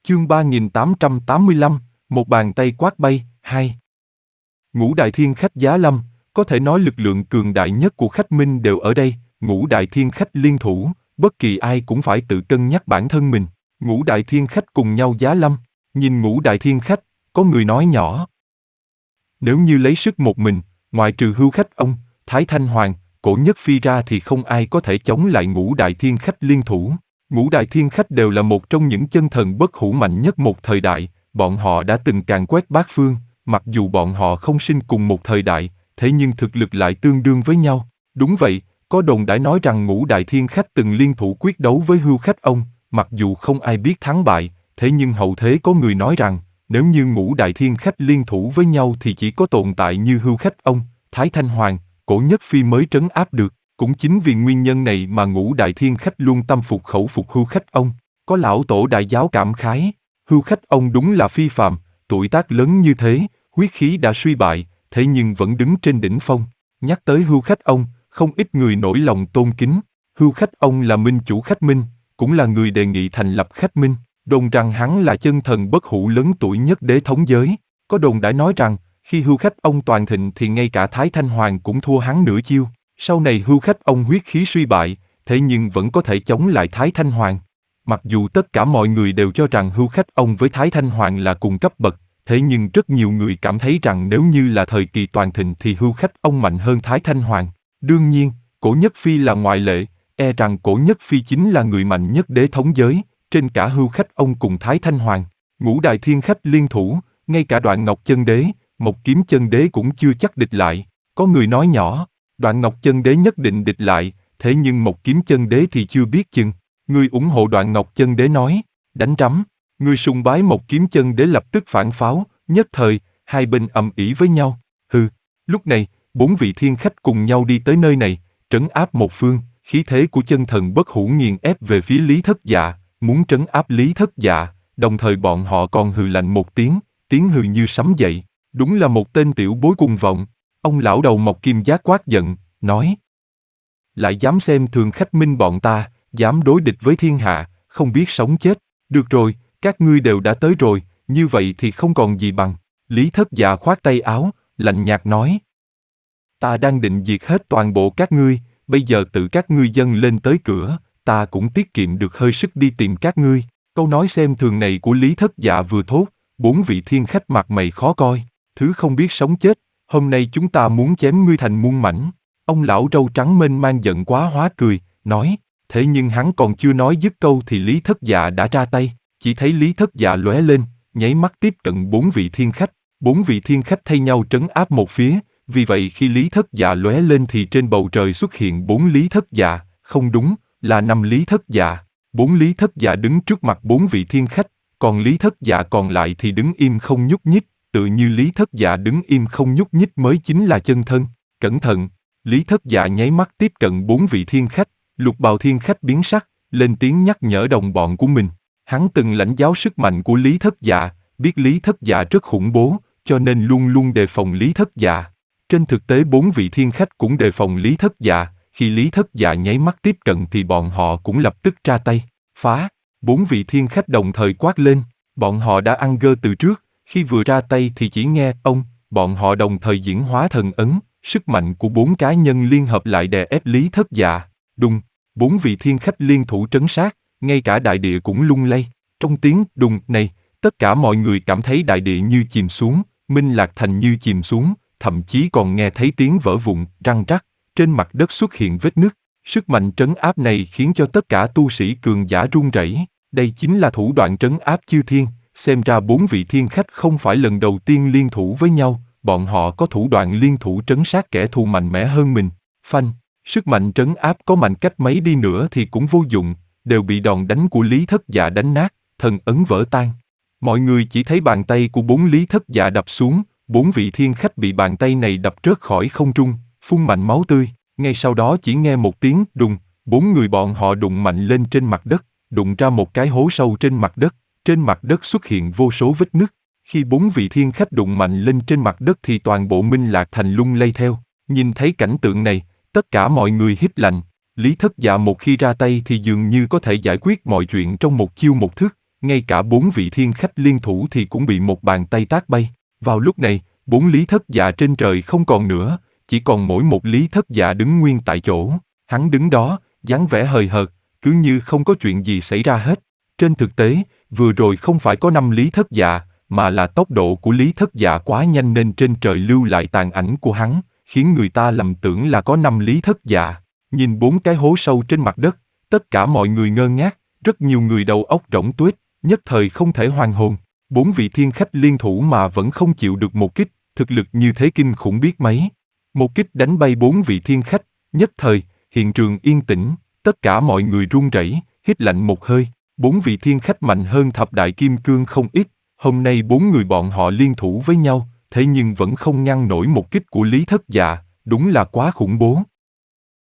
Chương 3885, một bàn tay quát bay, 2. Ngũ đại thiên khách giá lâm, có thể nói lực lượng cường đại nhất của khách Minh đều ở đây, ngũ đại thiên khách liên thủ, bất kỳ ai cũng phải tự cân nhắc bản thân mình. Ngũ đại thiên khách cùng nhau giá lâm, nhìn ngũ đại thiên khách, có người nói nhỏ. Nếu như lấy sức một mình, ngoại trừ Hưu Khách ông, Thái Thanh Hoàng, Cổ Nhất Phi ra thì không ai có thể chống lại ngũ đại thiên khách liên thủ. Ngũ đại thiên khách đều là một trong những chân thần bất hủ mạnh nhất một thời đại, bọn họ đã từng càn quét bát phương, mặc dù bọn họ không sinh cùng một thời đại, thế nhưng thực lực lại tương đương với nhau. Đúng vậy, có đồn đãi nói rằng ngũ đại thiên khách từng liên thủ quyết đấu với Hưu Khách ông, mặc dù không ai biết thắng bại, thế nhưng hậu thế có người nói rằng, nếu như ngũ đại thiên khách liên thủ với nhau thì chỉ có tồn tại như Hưu Khách ông, Thái Thanh Hoàng, Cổ Nhất Phi mới trấn áp được. Cũng chính vì nguyên nhân này mà ngũ đại thiên khách luôn tâm phục khẩu phục Hưu Khách ông. Có lão tổ đại giáo cảm khái, Hưu Khách ông đúng là phi phàm, tuổi tác lớn như thế, huyết khí đã suy bại, thế nhưng vẫn đứng trên đỉnh phong. Nhắc tới Hưu Khách ông, không ít người nổi lòng tôn kính. Hưu Khách ông là minh chủ khách Minh, cũng là người đề nghị thành lập khách Minh. Đồn rằng hắn là chân thần bất hủ lớn tuổi nhất đế thống giới. Có đồn đã nói rằng, khi Hưu Khách ông toàn thịnh thì ngay cả Thái Thanh Hoàng cũng thua hắn nửa chiêu. Sau này Hưu Khách ông huyết khí suy bại, thế nhưng vẫn có thể chống lại Thái Thanh Hoàng. Mặc dù tất cả mọi người đều cho rằng Hưu Khách ông với Thái Thanh Hoàng là cùng cấp bậc, thế nhưng rất nhiều người cảm thấy rằng nếu như là thời kỳ toàn thịnh thì Hưu Khách ông mạnh hơn Thái Thanh Hoàng. Đương nhiên, Cổ Nhất Phi là ngoại lệ, rằng Cổ Nhất Phi chính là người mạnh nhất đế thống giới, trên cả Hưu Khách ông cùng Thái Thanh Hoàng. Ngũ đại thiên khách liên thủ, ngay cả Đoạn Ngọc Chân Đế, Một Kiếm Chân Đế cũng chưa chắc địch lại. Có người nói nhỏ, Đoạn Ngọc Chân Đế nhất định địch lại, thế nhưng Một Kiếm Chân Đế thì chưa biết chừng. Người ủng hộ Đoạn Ngọc Chân Đế nói, đánh rắm. Người sùng bái Một Kiếm Chân Đế lập tức phản pháo, nhất thời, hai bên ầm ĩ với nhau. Lúc này, 4 vị thiên khách cùng nhau đi tới nơi này, trấn áp một phương, khí thế của chân thần bất hủ nghiền ép về phía Lý Thất Dạ, muốn trấn áp Lý Thất Dạ, đồng thời bọn họ còn hừ lạnh một tiếng, tiếng hừ như sấm dậy. Đúng là một tên tiểu bối cùng vọng. Ông lão đầu Mộc Kim Giác quát giận, nói: lại dám xem thường khách Minh bọn ta, dám đối địch với thiên hạ, không biết sống chết. Được rồi, các ngươi đều đã tới rồi, như vậy thì không còn gì bằng. Lý Thất Dạ khoát tay áo, lạnh nhạt nói: ta đang định diệt hết toàn bộ các ngươi, bây giờ tự các ngươi dâng lên tới cửa, ta cũng tiết kiệm được hơi sức đi tìm các ngươi. Câu nói xem thường này của Lý Thất Dạ vừa thốt, 4 vị thiên khách mặt mày khó coi, thứ không biết sống chết, hôm nay chúng ta muốn chém ngươi thành muôn mảnh. Ông lão râu trắng mênh mang giận quá hóa cười, nói, thế nhưng hắn còn chưa nói dứt câu thì Lý Thất Dạ đã ra tay, chỉ thấy Lý Thất Dạ lóe lên, nháy mắt tiếp cận 4 vị thiên khách. 4 vị thiên khách thay nhau trấn áp một phía, vì vậy khi Lý Thất Dạ lóe lên thì trên bầu trời xuất hiện 4 Lý Thất Dạ, không đúng, là 5 Lý Thất Dạ. 4 Lý Thất Dạ đứng trước mặt 4 vị thiên khách, còn Lý Thất Dạ còn lại thì đứng im không nhúc nhích, tự như Lý Thất Dạ đứng im không nhúc nhích mới chính là chân thân. Cẩn thận! Lý Thất Dạ nháy mắt tiếp cận 4 vị thiên khách, Lục Bào thiên khách biến sắc, lên tiếng nhắc nhở đồng bọn của mình. Hắn từng lãnh giáo sức mạnh của Lý Thất Dạ, biết Lý Thất Dạ rất khủng bố, cho nên luôn luôn đề phòng Lý Thất Dạ. Trên thực tế 4 vị thiên khách cũng đề phòng Lý Thất Dạ, khi Lý Thất Dạ nháy mắt tiếp cận thì bọn họ cũng lập tức ra tay, phá. 4 vị thiên khách đồng thời quát lên, bọn họ đã ăn gơ từ trước, khi vừa ra tay thì chỉ nghe ông, bọn họ đồng thời diễn hóa thần ấn, sức mạnh của 4 cá nhân liên hợp lại đè ép Lý Thất Dạ. Đùng, 4 vị thiên khách liên thủ trấn sát, ngay cả đại địa cũng lung lay. Trong tiếng đùng này, tất cả mọi người cảm thấy đại địa như chìm xuống, Minh Lạc Thành như chìm xuống, thậm chí còn nghe thấy tiếng vỡ vụn, răng rắc, trên mặt đất xuất hiện vết nứt. Sức mạnh trấn áp này khiến cho tất cả tu sĩ cường giả run rẩy. Đây chính là thủ đoạn trấn áp chư thiên, xem ra 4 vị thiên khách không phải lần đầu tiên liên thủ với nhau, bọn họ có thủ đoạn liên thủ trấn sát kẻ thù mạnh mẽ hơn mình. Phanh, sức mạnh trấn áp có mạnh cách mấy đi nữa thì cũng vô dụng, đều bị đòn đánh của Lý Thất Dạ đánh nát, thần ấn vỡ tan. Mọi người chỉ thấy bàn tay của 4 Lý Thất Dạ đập xuống, 4 vị thiên khách bị bàn tay này đập rớt khỏi không trung, phun mạnh máu tươi. Ngay sau đó chỉ nghe một tiếng đùng, 4 người bọn họ đụng mạnh lên trên mặt đất, đụng ra một cái hố sâu trên mặt đất xuất hiện vô số vết nứt. Khi 4 vị thiên khách đụng mạnh lên trên mặt đất thì toàn bộ Minh Lạc Thành lung lay theo. Nhìn thấy cảnh tượng này, tất cả mọi người hít lạnh. Lý Thất Dạ một khi ra tay thì dường như có thể giải quyết mọi chuyện trong một chiêu một thức, ngay cả 4 vị thiên khách liên thủ thì cũng bị một bàn tay tát bay. Vào lúc này, 4 Lý Thất Dạ trên trời không còn nữa, chỉ còn mỗi một Lý Thất Dạ đứng nguyên tại chỗ. Hắn đứng đó, dáng vẻ hời hợt, cứ như không có chuyện gì xảy ra hết. Trên thực tế, vừa rồi không phải có 5 Lý Thất Dạ, mà là tốc độ của Lý Thất Dạ quá nhanh nên trên trời lưu lại tàn ảnh của hắn, khiến người ta lầm tưởng là có 5 Lý Thất Dạ. Nhìn 4 cái hố sâu trên mặt đất, tất cả mọi người ngơ ngác, rất nhiều người đầu óc rỗng tuếch, nhất thời không thể hoàn hồn. 4 vị thiên khách liên thủ mà vẫn không chịu được một kích, thực lực như thế kinh khủng biết mấy. Một kích đánh bay 4 vị thiên khách, nhất thời, hiện trường yên tĩnh, tất cả mọi người run rẩy, hít lạnh một hơi. 4 vị thiên khách mạnh hơn thập đại kim cương không ít, hôm nay 4 người bọn họ liên thủ với nhau, thế nhưng vẫn không ngăn nổi một kích của Lý Thất Dạ, đúng là quá khủng bố.